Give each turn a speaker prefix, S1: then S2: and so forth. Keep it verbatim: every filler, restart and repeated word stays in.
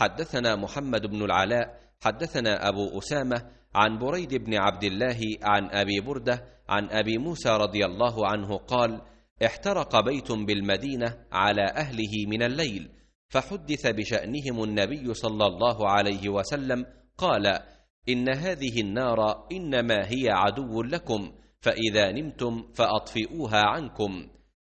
S1: حدثنا محمد بن العلاء حدثنا أبو أسامة عن بريد بن عبد الله عن أبي بردة عن أبي موسى رضي الله عنه قال: احترق بيت بالمدينة على أهله من الليل، فحدث بشأنهم النبي صلى الله عليه وسلم قال: إن هذه النار إنما هي عدو لكم، فإذا نمتم فأطفئوها عنكم.